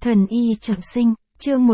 Thần y trọng sinh, chương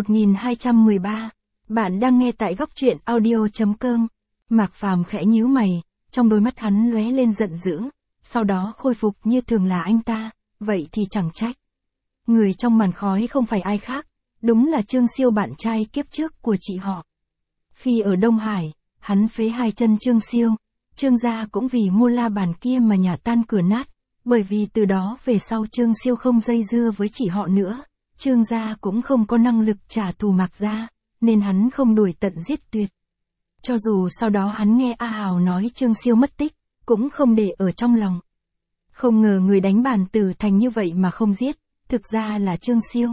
1213. Bạn đang nghe tại góc truyện audio.com. Mạc Phàm khẽ nhíu mày, trong đôi mắt hắn lóe lên giận dữ, sau đó khôi phục như thường là anh ta, vậy thì chẳng trách. Người trong màn khói không phải ai khác, đúng là Trương Siêu, bạn trai kiếp trước của chị họ. Khi ở Đông Hải, hắn phế hai chân Trương Siêu, Trương gia cũng vì mua la bàn kia mà nhà tan cửa nát, bởi vì từ đó về sau Trương Siêu không dây dưa với chị họ nữa. Trương gia cũng không có năng lực trả thù Mạc gia, nên hắn không đuổi tận giết tuyệt. Cho dù sau đó hắn nghe A Hào nói Trương Siêu mất tích, cũng không để ở trong lòng. Không ngờ người đánh Bàn Tử Thành như vậy mà không giết, thực ra là Trương Siêu.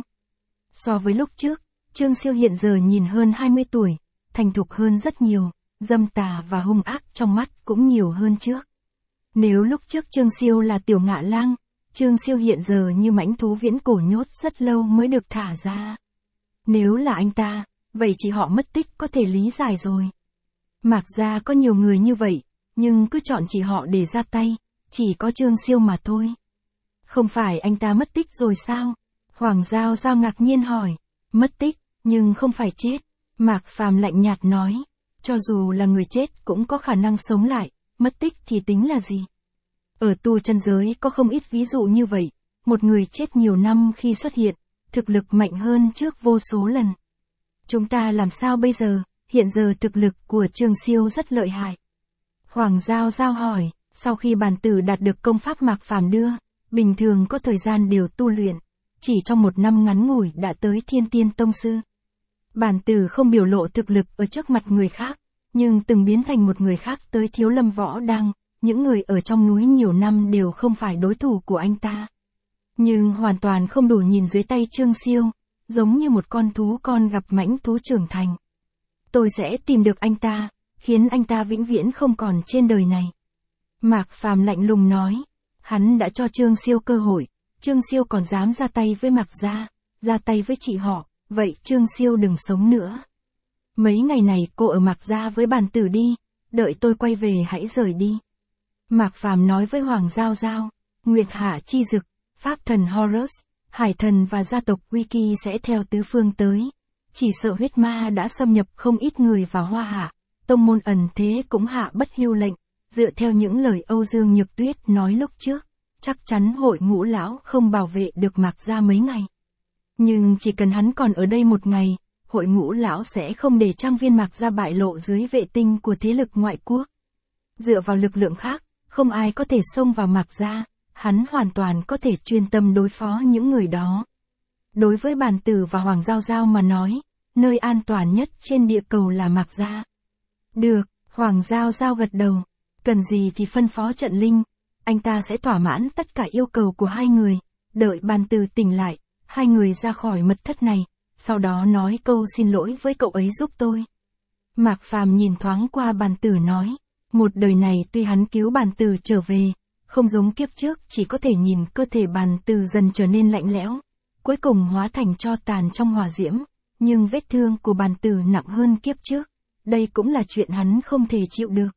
So với lúc trước, Trương Siêu hiện giờ nhìn hơn 20 tuổi, thành thục hơn rất nhiều, dâm tà và hung ác trong mắt cũng nhiều hơn trước. Nếu lúc trước Trương Siêu là tiểu ngạ lang, Trương Siêu hiện giờ như mãnh thú viễn cổ nhốt rất lâu mới được thả ra. Nếu là anh ta, vậy chị họ mất tích có thể lý giải rồi. Mạc gia có nhiều người như vậy, nhưng cứ chọn chị họ để ra tay, chỉ có Trương Siêu mà thôi. Không phải anh ta mất tích rồi sao? Hoàng Giao Giao ngạc nhiên hỏi. Mất tích, nhưng không phải chết. Mạc Phàm lạnh nhạt nói, cho dù là người chết cũng có khả năng sống lại, mất tích thì tính là gì? Ở tu chân giới có không ít ví dụ như vậy, một người chết nhiều năm khi xuất hiện, thực lực mạnh hơn trước vô số lần. Chúng ta làm sao bây giờ? Hiện giờ thực lực của Trương Siêu rất lợi hại. Hoàng Giao Giao hỏi, sau khi Bàn Tử đạt được công pháp Mạc Phàm đưa, bình thường có thời gian đều tu luyện, chỉ trong một năm ngắn ngủi đã tới Thiên Tiên Tông Sư. Bàn Tử không biểu lộ thực lực ở trước mặt người khác, nhưng từng biến thành một người khác tới Thiếu Lâm Võ Đăng, những người ở trong núi nhiều năm đều không phải đối thủ của anh ta. Nhưng hoàn toàn không đủ nhìn dưới tay Trương Siêu, giống như một con thú con gặp mãnh thú trưởng thành. Tôi sẽ tìm được anh ta, khiến anh ta vĩnh viễn không còn trên đời này. Mạc Phàm lạnh lùng nói, hắn đã cho Trương Siêu cơ hội, Trương Siêu còn dám ra tay với Mạc gia, ra tay với chị họ, vậy Trương Siêu đừng sống nữa. Mấy ngày này cô ở Mạc gia với Bàn Tử đi, đợi tôi quay về hãy rời đi. Mạc Phàm nói với Hoàng Giao Giao, Nguyệt Hạ Chi Dực, Pháp Thần Horus, Hải Thần và gia tộc Wiki sẽ theo tứ phương tới. Chỉ sợ huyết ma đã xâm nhập không ít người vào Hoa Hạ, tông môn ẩn thế cũng hạ bất hưu lệnh, dựa theo những lời Âu Dương Nhược Tuyết nói lúc trước, chắc chắn Hội Ngũ Lão không bảo vệ được Mạc gia mấy ngày. Nhưng chỉ cần hắn còn ở đây một ngày, Hội Ngũ Lão sẽ không để trang viên Mạc gia bại lộ dưới vệ tinh của thế lực ngoại quốc. Dựa vào lực lượng khác, không ai có thể xông vào Mạc gia, hắn hoàn toàn có thể chuyên tâm đối phó những người đó. Đối với Bàn Tử và Hoàng Giao Giao mà nói, nơi an toàn nhất trên địa cầu là Mạc gia. Được, Hoàng Giao Giao gật đầu, cần gì thì phân phó Trận Linh, anh ta sẽ thỏa mãn tất cả yêu cầu của hai người, đợi Bàn Tử tỉnh lại, hai người ra khỏi mật thất này, sau đó nói câu xin lỗi với cậu ấy giúp tôi. Mạc Phàm nhìn thoáng qua Bàn Tử nói, một đời này tuy hắn cứu Bàn Tử trở về, không giống kiếp trước chỉ có thể nhìn cơ thể Bàn Tử dần trở nên lạnh lẽo, cuối cùng hóa thành tro tàn trong hỏa diễm, nhưng vết thương của Bàn Tử nặng hơn kiếp trước, đây cũng là chuyện hắn không thể chịu được.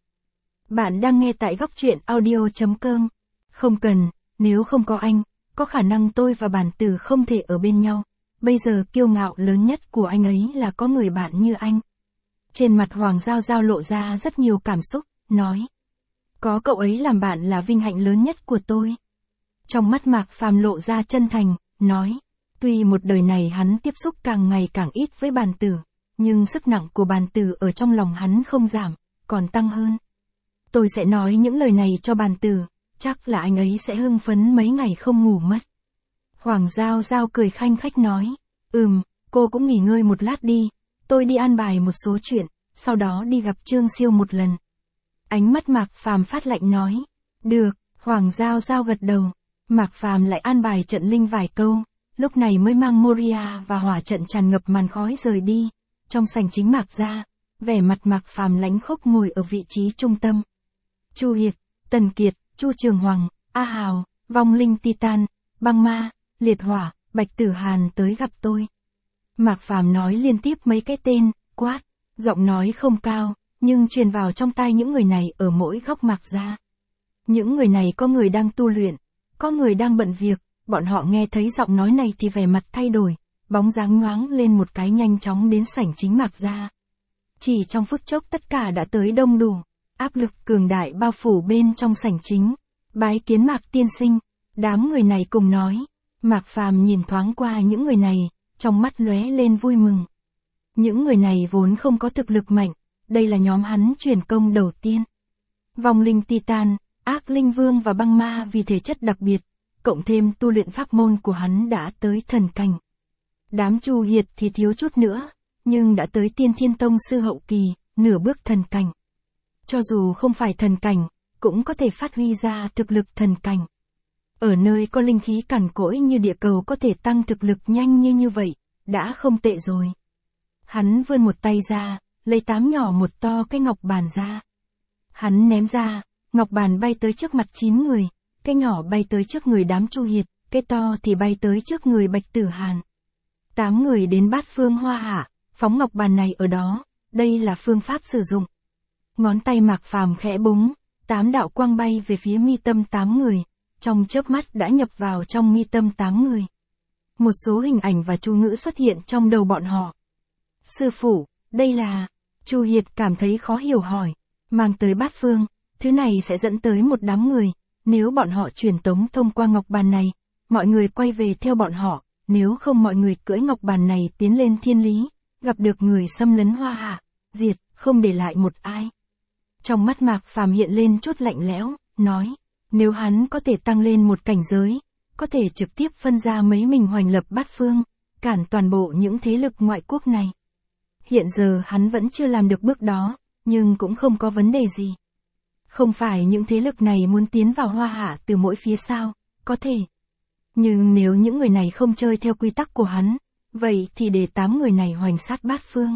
Bạn đang nghe tại góc truyện audio.com. Không cần, nếu không có anh, có khả năng tôi và Bàn Tử không thể ở bên nhau, bây giờ kiêu ngạo lớn nhất của anh ấy là có người bạn như anh. Trên mặt Hoàng Giao Giao lộ ra rất nhiều cảm xúc, nói, có cậu ấy làm bạn là vinh hạnh lớn nhất của tôi. Trong mắt Mạc Phàm lộ ra chân thành, nói, tuy một đời này hắn tiếp xúc càng ngày càng ít với Bàn Tử, nhưng sức nặng của Bàn Tử ở trong lòng hắn không giảm, còn tăng hơn. Tôi sẽ nói những lời này cho Bàn Tử, chắc là anh ấy sẽ hưng phấn mấy ngày không ngủ mất. Hoàng Giao Giao cười khanh khách nói, cô cũng nghỉ ngơi một lát đi, tôi đi an bài một số chuyện, sau đó đi gặp Trương Siêu một lần. Ánh mắt Mạc Phàm phát lạnh nói, được, Hoàng Giao Giao gật đầu. Mạc Phàm lại an bài Trận Linh vài câu, lúc này mới mang Moria và hỏa trận tràn ngập màn khói rời đi. Trong sảnh chính Mạc gia, vẻ mặt Mạc Phàm lãnh khốc ngồi ở vị trí trung tâm. Chu Hiệt, Tần Kiệt, Chu Trường Hoàng, A Hào, Vong Linh Titan, Băng Ma, Liệt Hỏa, Bạch Tử Hàn tới gặp tôi. Mạc Phàm nói liên tiếp mấy cái tên, quát, giọng nói không cao, nhưng truyền vào trong tai những người này ở mỗi góc Mạc gia. Những người này có người đang tu luyện, có người đang bận việc, bọn họ nghe thấy giọng nói này thì vẻ mặt thay đổi, bóng dáng nhoáng lên một cái nhanh chóng đến sảnh chính Mạc gia. Chỉ trong phút chốc tất cả đã tới đông đủ, áp lực cường đại bao phủ bên trong sảnh chính. Bái kiến Mạc tiên sinh, đám người này cùng nói. Mạc Phàm nhìn thoáng qua những người này, trong mắt lóe lên vui mừng. Những người này vốn không có thực lực mạnh, đây là nhóm hắn truyền công đầu tiên. Vong linh Titan, ác linh vương và băng ma vì thể chất đặc biệt, cộng thêm tu luyện pháp môn của hắn đã tới thần cảnh. Đám Chu Hiệt thì thiếu chút nữa, nhưng đã tới Tiên Thiên Tông sư hậu kỳ, nửa bước thần cảnh. Cho dù không phải thần cảnh, cũng có thể phát huy ra thực lực thần cảnh. Ở nơi có linh khí cằn cỗi như địa cầu có thể tăng thực lực nhanh như vậy, đã không tệ rồi. Hắn vươn một tay ra, lấy 8 nhỏ một to cái ngọc bàn ra. Hắn ném ra, ngọc bàn bay tới trước mặt 9 người, cái nhỏ bay tới trước người đám Chu Hiệt, cái to thì bay tới trước người Bạch Tử Hàn. 8 người đến Bát Phương Hoa Hạ, phóng ngọc bàn này ở đó, đây là phương pháp sử dụng. Ngón tay Mạc Phàm khẽ búng, 8 đạo quang bay về phía mi tâm 8 người, trong chớp mắt đã nhập vào trong mi tâm 8 người. Một số hình ảnh và chú ngữ xuất hiện trong đầu bọn họ. Sư phụ, đây là... Chu Hiệt cảm thấy khó hiểu hỏi. Mang tới Bát Phương, thứ này sẽ dẫn tới một đám người. Nếu bọn họ truyền tống thông qua ngọc bàn này, mọi người quay về theo bọn họ. Nếu không mọi người cưỡi ngọc bàn này tiến lên thiên lý, gặp được người xâm lấn Hoa Hạ, diệt, không để lại một ai. Trong mắt Mạc Phàm hiện lên chút lạnh lẽo, nói, nếu hắn có thể tăng lên một cảnh giới, có thể trực tiếp phân ra mấy mình hoành lập Bát Phương, cản toàn bộ những thế lực ngoại quốc này. Hiện giờ hắn vẫn chưa làm được bước đó, nhưng cũng không có vấn đề gì. Không phải những thế lực này muốn tiến vào Hoa Hạ từ mỗi phía sao, có thể. Nhưng nếu những người này không chơi theo quy tắc của hắn, vậy thì để 8 người này hoành sát Bát Phương.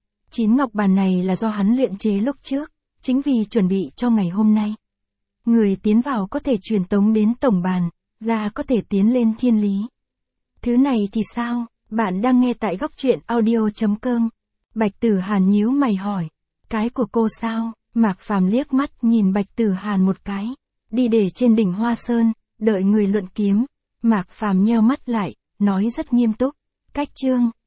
9 ngọc bàn này là do hắn luyện chế lúc trước, chính vì chuẩn bị cho ngày hôm nay. Người tiến vào có thể truyền tống đến tổng bàn, ra có thể tiến lên thiên lý. Thứ này thì sao? Bạn đang nghe tại góc truyện audio.com. Bạch Tử Hàn nhíu mày hỏi. Cái của cô sao? Mạc Phàm liếc mắt nhìn Bạch Tử Hàn một cái. Đi để trên đỉnh Hoa Sơn, đợi người luận kiếm. Mạc Phàm nheo mắt lại, nói rất nghiêm túc. Cách chương.